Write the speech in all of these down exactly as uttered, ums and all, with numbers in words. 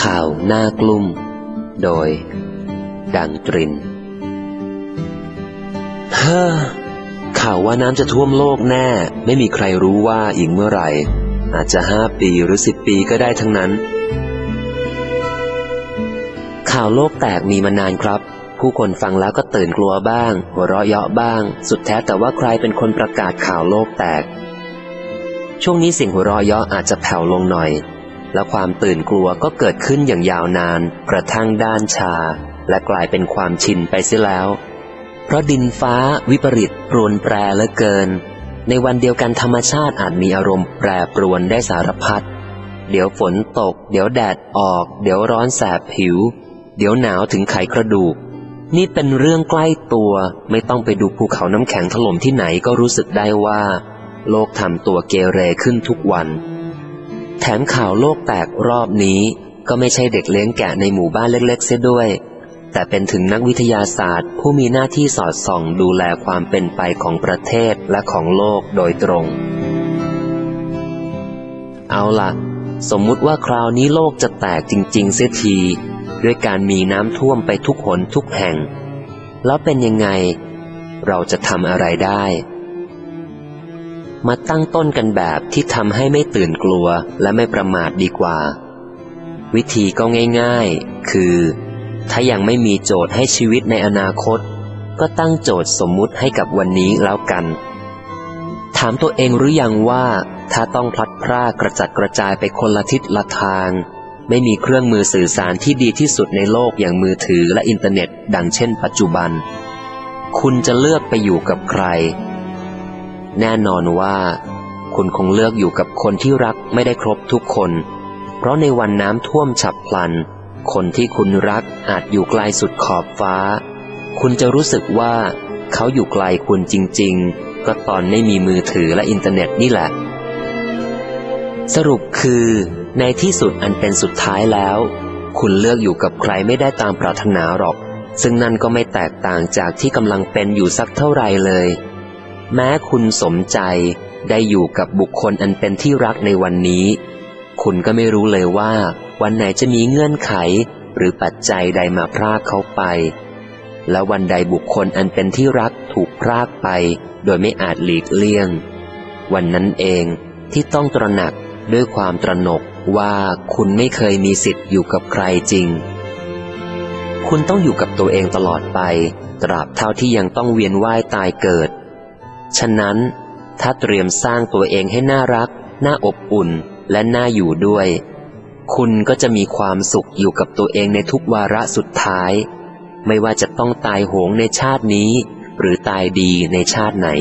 ข่าวหน้ากลุ่มโดยดังตรินเฮ้อข่าวว่าน้ำจะท่วมโลกแน่ไม่มีใครรู้ว่าอีกเมื่อไหร่อาจจะห้าปีหรือสิบปีก็ได้ทั้งนั้นข่าวโลกแตกมีมานานครับผู้คนฟังแล้วก็ตื่นกลัวบ้างหัวเราะเยาะบ้างสุดแท้แต่ว่าใครเป็นคนประกาศข่าวโลกแตกช่วงนี้เสียงหัวเราะเยาะอาจจะแผ่วลงหน่อยและความตื่นกลัวก็เกิดขึ้นอย่างยาวนานกระทั่งด้านชาและกลายเป็นความชินไปเสียแล้วเพราะดินฟ้าวิปริตปรวนแปรเหลือเกินในวันเดียวกันธรรมชาติอาจมีอารมณ์แปรปรวนได้สารพัดเดี๋ยวฝนตกเดี๋ยวแดดออกเดี๋ยวร้อนแสบผิวเดี๋ยวหนาวถึงไขกระดูกนี่เป็นเรื่องใกล้ตัวไม่ต้องไปดูภูเขาน้ำแข็งถล่มที่ไหนก็รู้สึกได้ว่าโลกทำตัวเกเรขึ้นทุกวันแถมข่าวโลกแตกรอบนี้ก็ไม่ใช่เด็กเลี้ยงแกะในหมู่บ้านเล็กๆเสียด้วยแต่เป็นถึงนักวิทยาศาสตร์ผู้มีหน้าที่สอดส่องดูแลความเป็นไปของประเทศและของโลกโดยตรงเอาล่ะสมมุติว่าคราวนี้โลกจะแตกจริงๆเสียทีด้วยการมีน้ำท่วมไปทุกหนทุกแห่งแล้วเป็นยังไงเราจะทำอะไรได้มาตั้งต้นกันแบบที่ทำให้ไม่ตื่นกลัวและไม่ประมาทดีกว่าวิธีก็ง่ายๆคือถ้ายังไม่มีโจทย์ให้ชีวิตในอนาคตก็ตั้งโจทย์สมมุติให้กับวันนี้แล้วกันถามตัวเองหรือยังว่าถ้าต้องพลัดพรากกระจัดกระจายไปคนละทิศละทางไม่มีเครื่องมือสื่อสารที่ดีที่สุดในโลกอย่างมือถือและอินเทอร์เน็ตดังเช่นปัจจุบันคุณจะเลือกไปอยู่กับใครแน่นอนว่าคุณคงเลือกอยู่กับคนที่รักไม่ได้ครบทุกคนเพราะในวันน้ำท่วมฉับพลันคนที่คุณรักอาจอยู่ไกลสุดขอบฟ้าคุณจะรู้สึกว่าเขาอยู่ไกลคุณจริงๆก็ตอนไม่มีมือถือและอินเทอร์เน็ตนี่แหละสรุปคือในที่สุดอันเป็นสุดท้ายแล้วคุณเลือกอยู่กับใครไม่ได้ตามปรารถนาหรอกซึ่งนั่นก็ไม่แตกต่างจากที่กำลังเป็นอยู่สักเท่าไหร่เลยแม้คุณสมใจได้อยู่กับบุคคลอันเป็นที่รักในวันนี้คุณก็ไม่รู้เลยว่าวันไหนจะมีเงื่อนไขหรือปัจจัยใดมาพรากเขาไปและวันใดบุคคลอันเป็นที่รักถูกพรากไปโดยไม่อาจหลีกเลี่ยงวันนั้นเองที่ต้องตระหนักด้วยความตระหนกว่าคุณไม่เคยมีสิทธิ์อยู่กับใครจริงคุณต้องอยู่กับตัวเองตลอดไปตราบเท่าที่ยังต้องเวียนว่ายตายเกิดฉะนั้นถ้าเตรียมสร้างตัวเองให้น่ารักน่าอบอุ่นและน่าอยู่ด้วยคุณก็จะมีความสุขอยู่กับตัวเองในทุกวาระสุดท้ายไม่ว่าจะต้องตายโหงในชาตินี้หรือตายดีในชาติไหน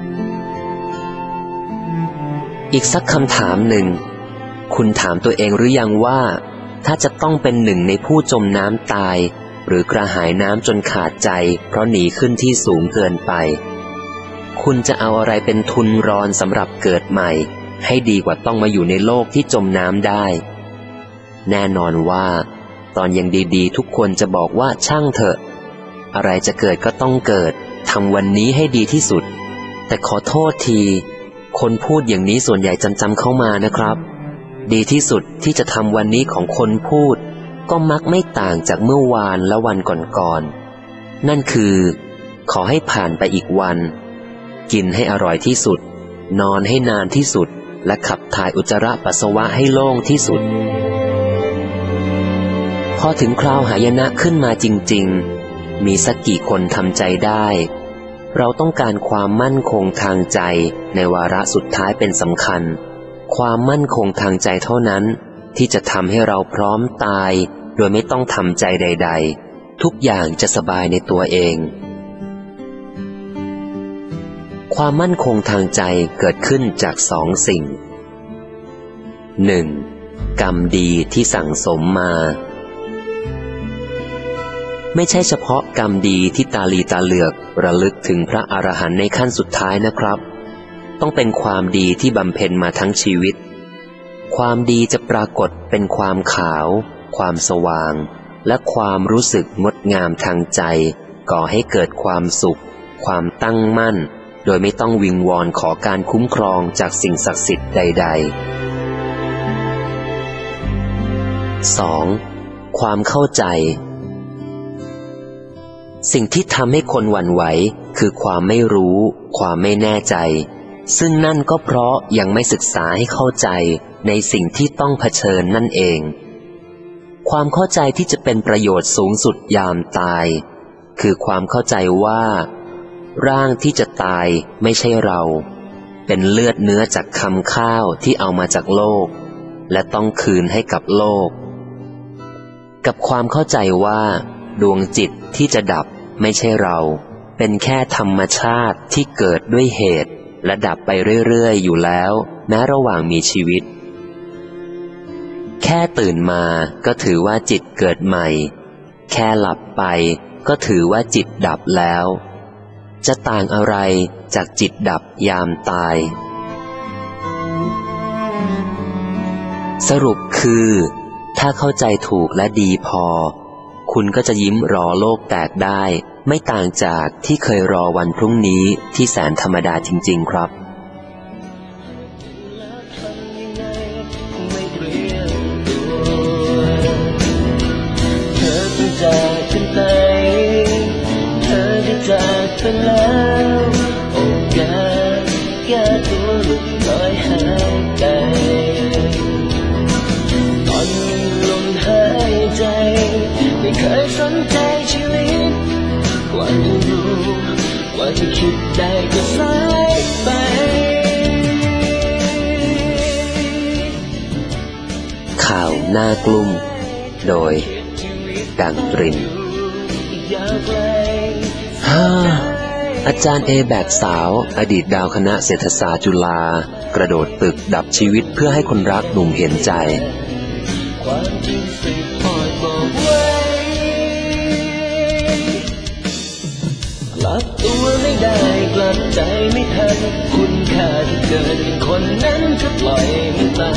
อีกสักคำถามหนึ่งคุณถามตัวเองหรือยังว่าถ้าจะต้องเป็นหนึ่งในผู้จมน้ำตายหรือกระหายน้ำจนขาดใจเพราะหนีขึ้นที่สูงเกินไปคุณจะเอาอะไรเป็นทุนรอนสำหรับเกิดใหม่ให้ดีกว่าต้องมาอยู่ในโลกที่จมน้ำได้แน่นอนว่าตอนยังดีๆทุกคนจะบอกว่าช่างเถอะอะไรจะเกิดก็ต้องเกิดทำวันนี้ให้ดีที่สุดแต่ขอโทษทีคนพูดอย่างนี้ส่วนใหญ่จำจำเข้ามานะครับดีที่สุดที่จะทำวันนี้ของคนพูดก็มักไม่ต่างจากเมื่อวานและวันก่อนๆนั่นคือขอให้ผ่านไปอีกวันกินให้อร่อยที่สุดนอนให้นานที่สุดและขับถ่ายอุจจาระปัสสาวะให้โล่งที่สุดพอถึงคราวหายนะขึ้นมาจริงๆมีสักกี่คนทำใจได้เราต้องการความมั่นคงทางใจในวาระสุดท้ายเป็นสำคัญความมั่นคงทางใจเท่านั้นที่จะทำให้เราพร้อมตายโดยไม่ต้องทำใจใดๆทุกอย่างจะสบายในตัวเองความมั่นคงทางใจเกิดขึ้นจากสองสิ่ง หนึ่ง. กรรมดีที่สั่งสมมาไม่ใช่เฉพาะกรรมดีที่ตาลีตาเหลือกระลึกถึงพระอรหันต์ในขั้นสุดท้ายนะครับต้องเป็นความดีที่บำเพ็ญมาทั้งชีวิตความดีจะปรากฏเป็นความขาวความสว่างและความรู้สึกงดงามทางใจก่อให้เกิดความสุขความตั้งมั่นโดยไม่ต้องวิงวอนขอการคุ้มครองจากสิ่งศักดิ์สิทธิ์ใดสอง ความเข้าใจสิ่งที่ทำให้คนหวั่นไหวคือความไม่รู้ความไม่แน่ใจซึ่งนั่นก็เพราะยังไม่ศึกษาให้เข้าใจในสิ่งที่ต้องเผชิญนั่นเองความเข้าใจที่จะเป็นประโยชน์สูงสุดยามตายคือความเข้าใจว่าร่างที่จะตายไม่ใช่เราเป็นเลือดเนื้อจากคำข้าวที่เอามาจากโลกและต้องคืนให้กับโลกกับความเข้าใจว่าดวงจิตที่จะดับไม่ใช่เราเป็นแค่ธรรมชาติที่เกิดด้วยเหตุและดับไปเรื่อยๆอยู่แล้วแม้ระหว่างมีชีวิตแค่ตื่นมาก็ถือว่าจิตเกิดใหม่แค่หลับไปก็ถือว่าจิตดับแล้วจะต่างอะไรจากจิตดับยามตายสรุปคือถ้าเข้าใจถูกและดีพอคุณก็จะยิ้มรอโลกแตกได้ไม่ต่างจากที่เคยรอวันพรุ่งนี้ที่แสนธรรมดาจริงๆครับเธอจะจากฉันไปเธอจะจากฉันแล้วโอกาสแก้ตัวหลุดลอยหายไปตอนมีลมหายใจไม่เคยสนใจชีวิตกว่าจะรู้กว่าจะคิดได้ก็สายไปข่าวหน้ากลุ่มโดยดังตรินฮ่าอาจารย์เอแบกสาวอดีตดาวคณะเศรษฐศาสตร์จุฬากระโดดตึกดับชีวิตเพื่อให้คนรักหนุ่มเห็นใจความจริงสืบทอดบอกไว้กลับตัวไม่ได้กลับใจไม่ทันคุณค่าที่เกิดเป็นคนนั้นก็ปล่อยมันไป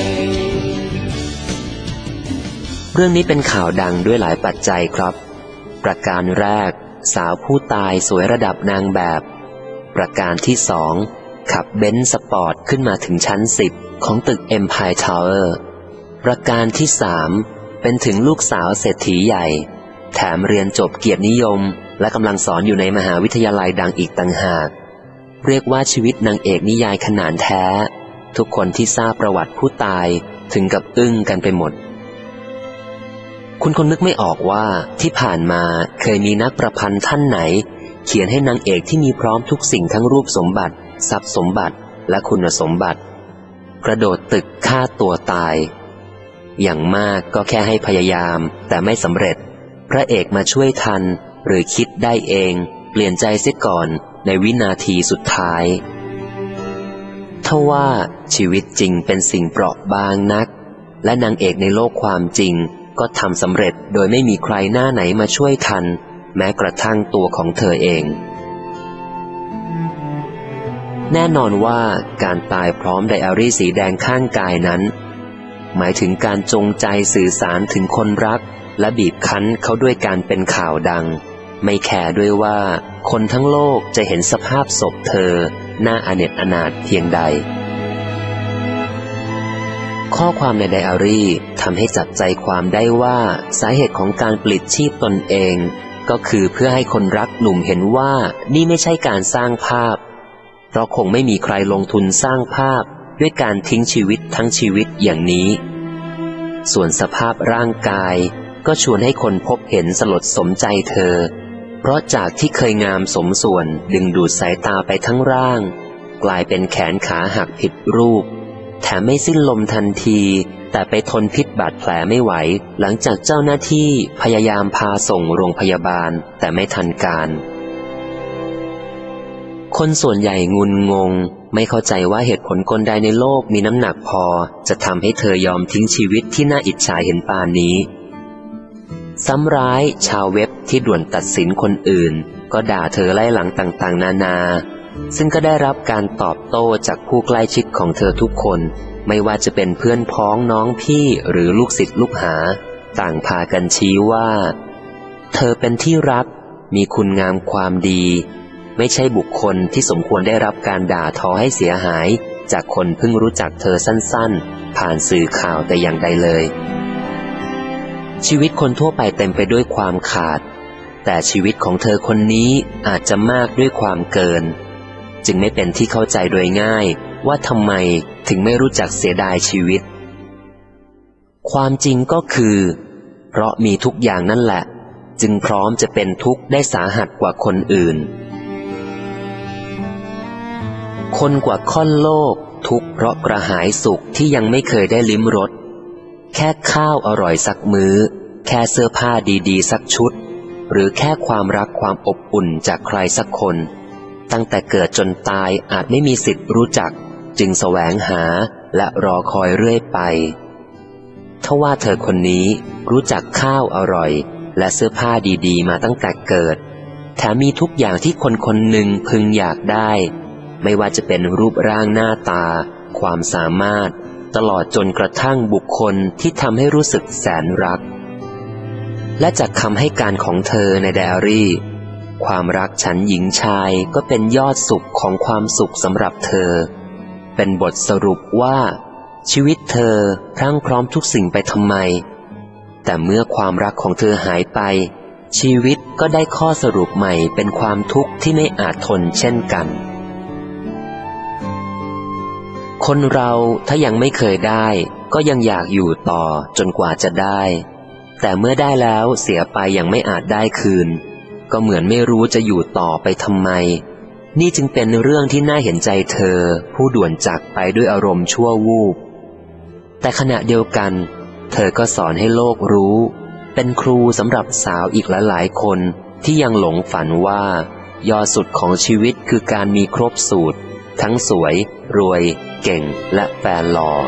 เรื่องนี้เป็นข่าวดังด้วยหลายปัจจัยครับประการแรกสาวผู้ตายสวยระดับนางแบบประการที่สองขับเบนซ์สปอร์ตขึ้นมาถึงชั้นสิบของตึก Empire Tower ประการที่สามเป็นถึงลูกสาวเศรษฐีใหญ่แถมเรียนจบเกียรตินิยมและกำลังสอนอยู่ในมหาวิทยาลัยดังอีกต่างหากเรียกว่าชีวิตนางเอกนิยายขนานแท้ทุกคนที่ทราบประวัติผู้ตายถึงกับอึ้งกันไปหมดคุณคงนึกไม่ออกว่าที่ผ่านมาเคยมีนักประพันธ์ท่านไหนเขียนให้นางเอกที่มีพร้อมทุกสิ่งทั้งรูปสมบัติทรัพย์สมบัติและคุณสมบัติกระโดดตึกฆ่าตัวตายอย่างมากก็แค่ให้พยายามแต่ไม่สำเร็จพระเอกมาช่วยทันหรือคิดได้เองเปลี่ยนใจเสียก่อนในวินาทีสุดท้ายทว่าชีวิตจริงเป็นสิ่งเปราะบางนักและนางเอกในโลกความจริงก็ทำสำเร็จโดยไม่มีใครหน้าไหนมาช่วยทันแม้กระทั่งตัวของเธอเองแน่นอนว่าการตายพร้อมไดอารี่สีแดงข้างกายนั้นหมายถึงการจงใจสื่อสารถึงคนรักและบีบคั้นเขาด้วยการเป็นข่าวดังไม่แคร์ด้วยว่าคนทั้งโลกจะเห็นสภาพศพเธอน่าอเนจอนาถเพียงใดข้อความในไดอารี่ทำให้จับใจความได้ว่าสาเหตุของการปลิดชีพตนเองก็คือเพื่อให้คนรักหนุ่มเห็นว่านี่ไม่ใช่การสร้างภาพเพราะคงไม่มีใครลงทุนสร้างภาพด้วยการทิ้งชีวิตทั้งชีวิตอย่างนี้ส่วนสภาพร่างกายก็ชวนให้คนพบเห็นสลดสมใจเธอเพราะจากที่เคยงามสมส่วนดึงดูดสายตาไปทั้งร่างกลายเป็นแขนขาหักผิดรูปแถมไม่สิ้นลมทันทีแต่ไปทนพิษบาดแผลไม่ไหวหลังจากเจ้าหน้าที่พยายามพาส่งโรงพยาบาลแต่ไม่ทันการคนส่วนใหญ่งุนงงไม่เข้าใจว่าเหตุผลกลใดในโลกมีน้ำหนักพอจะทำให้เธอยอมทิ้งชีวิตที่น่าอิจฉาเห็นปานนี้ซ้ำร้ายชาวเว็บที่ด่วนตัดสินคนอื่นก็ด่าเธอไล่หลังต่างๆนานาซึ่งก็ได้รับการตอบโต้จากผู้ใกล้ชิดของเธอทุกคนไม่ว่าจะเป็นเพื่อนพ้องน้องพี่หรือลูกศิษย์ลูกหาต่างพากันชี้ว่าเธอเป็นที่รักมีคุณงามความดีไม่ใช่บุคคลที่สมควรได้รับการด่าทอให้เสียหายจากคนเพิ่งรู้จักเธอสั้นๆผ่านสื่อข่าวแต่อย่างใดเลยชีวิตคนทั่วไปเต็มไปด้วยความขาดแต่ชีวิตของเธอคนนี้อาจจะมากด้วยความเกินจึงไม่เป็นที่เข้าใจโดยง่ายว่าทำไมถึงไม่รู้จักเสียดายชีวิตความจริงก็คือเพราะมีทุกอย่างนั่นแหละจึงพร้อมจะเป็นทุกข์ได้สาหัสกว่าคนอื่นคนกว่าค่อนโลกทุกข์เพราะกระหายสุขที่ยังไม่เคยได้ลิ้มรสแค่ข้าวอร่อยสักมื้อแค่เสื้อผ้าดีๆสักชุดหรือแค่ความรักความอบอุ่นจากใครสักคนตั้งแต่เกิดจนตายอาจไม่มีสิทธิ์รู้จักจึงแสวงหาและรอคอยเรื่อยไปทว่าเธอคนนี้รู้จักข้าวอร่อยและเสื้อผ้าดีๆมาตั้งแต่เกิดแถมมีทุกอย่างที่คนคนหนึ่งพึงอยากได้ไม่ว่าจะเป็นรูปร่างหน้าตาความสามารถตลอดจนกระทั่งบุคคลที่ทำให้รู้สึกแสนรักและจากคำให้การของเธอในไดอารี่ความรักฉันหญิงชายก็เป็นยอดสุขของความสุขสำหรับเธอเป็นบทสรุปว่าชีวิตเธอพรั่งพร้อมทุกสิ่งไปทำไมแต่เมื่อความรักของเธอหายไปชีวิตก็ได้ข้อสรุปใหม่เป็นความทุกข์ที่ไม่อาจทนเช่นกันคนเราถ้ายังไม่เคยได้ก็ยังอยากอยู่ต่อจนกว่าจะได้แต่เมื่อได้แล้วเสียไปยังไม่อาจได้คืนก็เหมือนไม่รู้จะอยู่ต่อไปทำไมนี่จึงเป็นเรื่องที่น่าเห็นใจเธอผู้ด่วนจากไปด้วยอารมณ์ชั่ววูบแต่ขณะเดียวกันเธอก็สอนให้โลกรู้เป็นครูสำหรับสาวอีกหลายๆคนที่ยังหลงฝันว่ายอดสุดของชีวิตคือการมีครบสูตรทั้งสวยรวยเก่งและแฟนหล่อ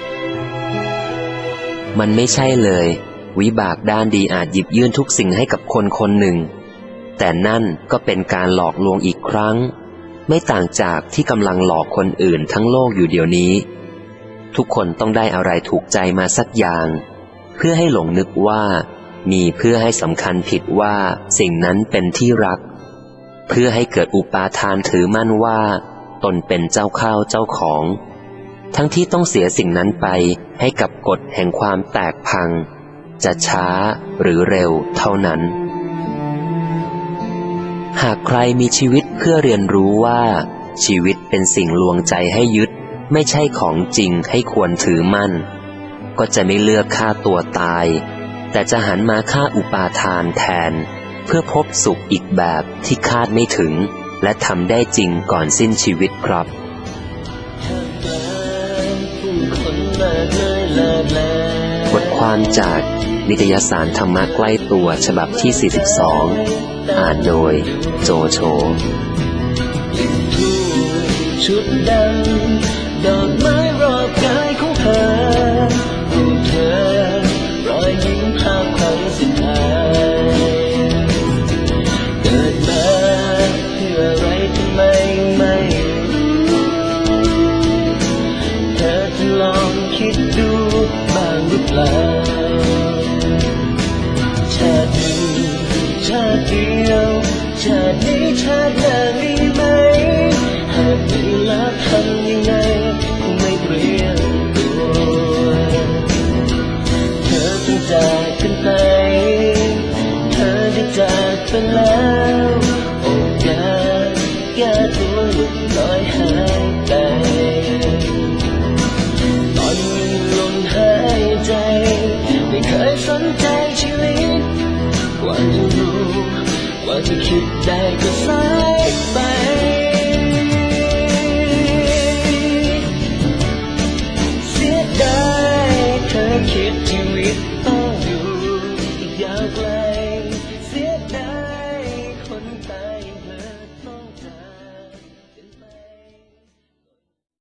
มันไม่ใช่เลยวิบากด้านดีอาจหยิบยื่นทุกสิ่งให้กับคนคนหนึ่งแต่นั่นก็เป็นการหลอกลวงอีกครั้งไม่ต่างจากที่กำลังหลอกคนอื่นทั้งโลกอยู่เดี๋ยวนี้ทุกคนต้องได้อะไรถูกใจมาสักอย่างเพื่อให้หลงนึกว่ามีเพื่อให้สำคัญผิดว่าสิ่งนั้นเป็นที่รักเพื่อให้เกิดอุปาทานถือมั่นว่าตนเป็นเจ้าข้าวเจ้าของทั้งที่ต้องเสียสิ่งนั้นไปให้กับกฎแห่งความแตกพังจะช้าหรือเร็วเท่านั้นหากใครมีชีวิตเพื่อเรียนรู้ว่าชีวิตเป็นสิ่งลวงใจให้ยึดไม่ใช่ของจริงให้ควรถือมั่นก็จะไม่เลือกฆ่าตัวตายแต่จะหันมาฆ่าอุปาทานแทนเพื่อพบสุขอีกแบบที่คาดไม่ถึงและทำได้จริงก่อนสิ้นชีวิตครับบทความจากนิตยสารธรรมะใกล้ตัวฉบับที่สี่สิบสองอ่านโดยโจโฉชุดดำดอกไม้รอบกายของเธอรูปเธอรอยยิ้มภาพความสุดท้ายเกิดมาเพื่ออะไรทำไมไม่รู้เธอจะลองคิดดูบ้างหรือเปล่าชาติหนึ่งชาติเดียวชาตินี้ชาติหน้ามีไหมหากมีแล้วทำยังไงคงไม่เปลี่ยนตัวเธอต้องจากกันไปเธอได้จากไปแล้วโอกาสแก้ตัวหลุดลอยหายไปตอนยังลมหายใจไม่เคยสนใจชีวิตกว่าจะรู้กว่าจะคิดได้ก็สาย